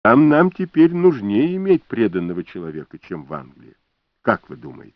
Там нам теперь нужнее иметь преданного человека, чем в Англии. Как вы думаете?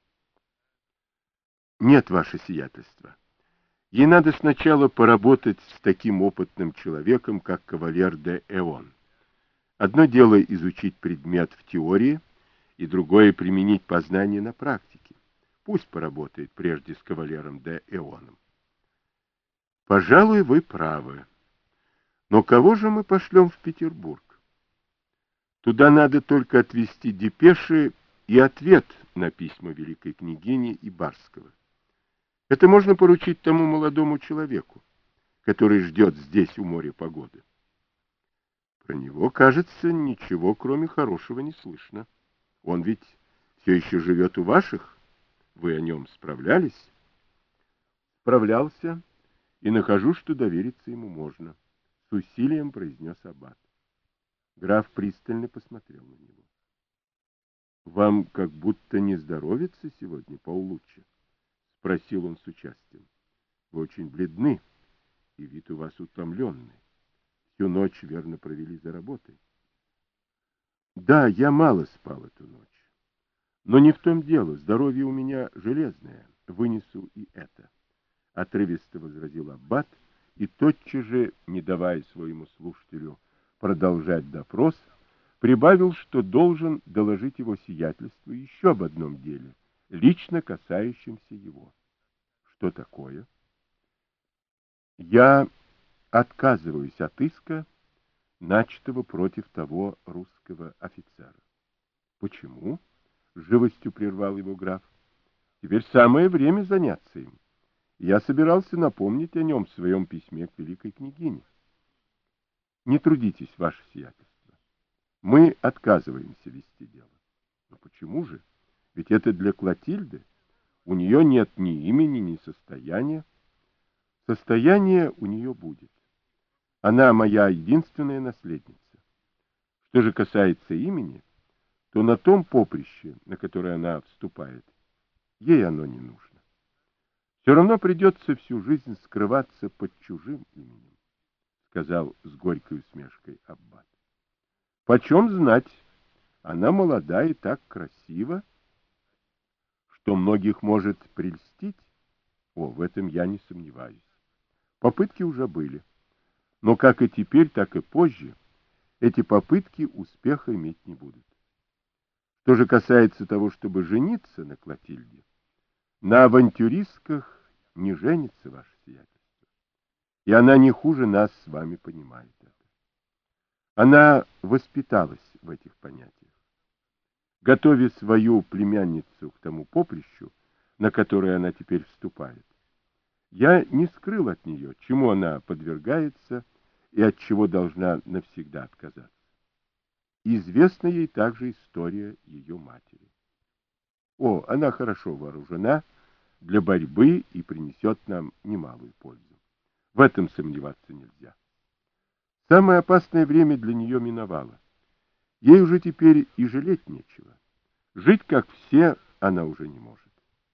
Нет, ваше сиятельство. Ей надо сначала поработать с таким опытным человеком, как кавалер де Эон. Одно дело изучить предмет в теории, и другое применить познание на практике. Пусть поработает прежде с кавалером де Эоном. Пожалуй, вы правы. Но кого же мы пошлем в Петербург? Туда надо только отвезти депеши и ответ на письма великой княгини и Барского. Это можно поручить тому молодому человеку, который ждет здесь у моря погоды. Про него, кажется, ничего, кроме хорошего, не слышно. Он ведь все еще живет у ваших? Вы о нем справлялись? Справлялся, и нахожу, что довериться ему можно. С усилием произнес аббат. Граф пристально посмотрел на него. Вам как будто не здоровится сегодня, Паулуччи? Спросил он с участием. Вы очень бледны, и вид у вас утомленный. Всю ночь верно провели за работой. Да, я мало спал эту ночь. Но не в том дело. Здоровье у меня железное. Вынесу и это. Отрывисто возразил аббат и тотчас же, не давая своему слушателю продолжать допрос, прибавил, что должен доложить его сиятельству еще об одном деле, лично касающемся его. Что такое? Я отказываюсь от иска, начатого против того русского офицера. Почему? С живостью прервал его граф. Теперь самое время заняться им. Я собирался напомнить о нем в своем письме к великой княгине. Не трудитесь, ваше сиятельство. Мы отказываемся вести дело. Но почему же? Ведь это для Клотильды. У нее нет ни имени, ни состояния. Состояние у нее будет. Она моя единственная наследница. Что же касается имени, то на том поприще, на которое она вступает, ей оно не нужно. Все равно придется всю жизнь скрываться под чужим именем, сказал с горькой усмешкой аббат. Почем знать, она молода и так красива, что многих может прельстить. О, в этом я не сомневаюсь. Попытки уже были. Но как и теперь, так и позже, эти попытки успеха иметь не будут. Что же касается того, чтобы жениться на Клотильде, на авантюристках не женится ваше сиятельство. И она не хуже нас с вами понимает это. Она воспиталась в этих понятиях. Готовя свою племянницу к тому поприщу, на которое она теперь вступает, я не скрыл от нее, чему она подвергается и от чего должна навсегда отказаться. Известна ей также история ее матери. О, она хорошо вооружена для борьбы и принесет нам немалую пользу. В этом сомневаться нельзя. Самое опасное время для нее миновало. Ей уже теперь и жалеть нечего. Жить, как все, она уже не может.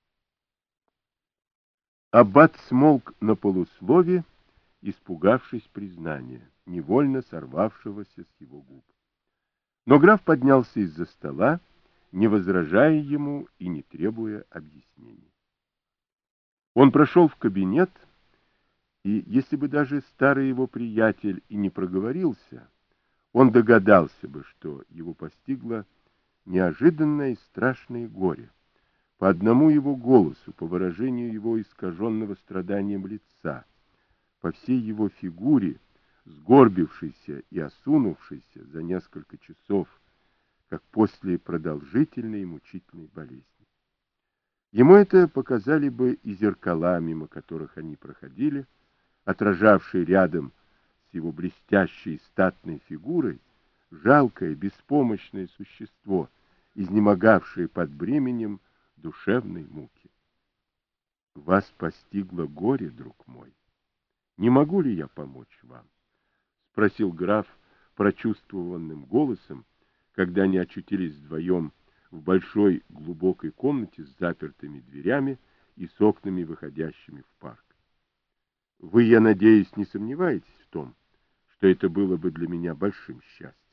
Аббат смолк на полуслове, испугавшись признания, невольно сорвавшегося с его губ. Но граф поднялся из-за стола, не возражая ему и не требуя объяснений. Он прошел в кабинет, и если бы даже старый его приятель и не проговорился, он догадался бы, что его постигло неожиданное и страшное горе. По одному его голосу, по выражению его искаженного страданием лица, по всей его фигуре, сгорбившейся и осунувшейся за несколько часов, как после продолжительной и мучительной болезни. Ему это показали бы и зеркала, мимо которых они проходили, отражавшие рядом с его блестящей статной фигурой жалкое, беспомощное существо, изнемогавшее под бременем душевной муки. Вас постигло горе, друг мой. Не могу ли я помочь вам? Спросил граф прочувствованным голосом, когда они очутились вдвоем в большой глубокой комнате с запертыми дверями и с окнами, выходящими в парк. Вы, я надеюсь, не сомневаетесь в том, что это было бы для меня большим счастьем.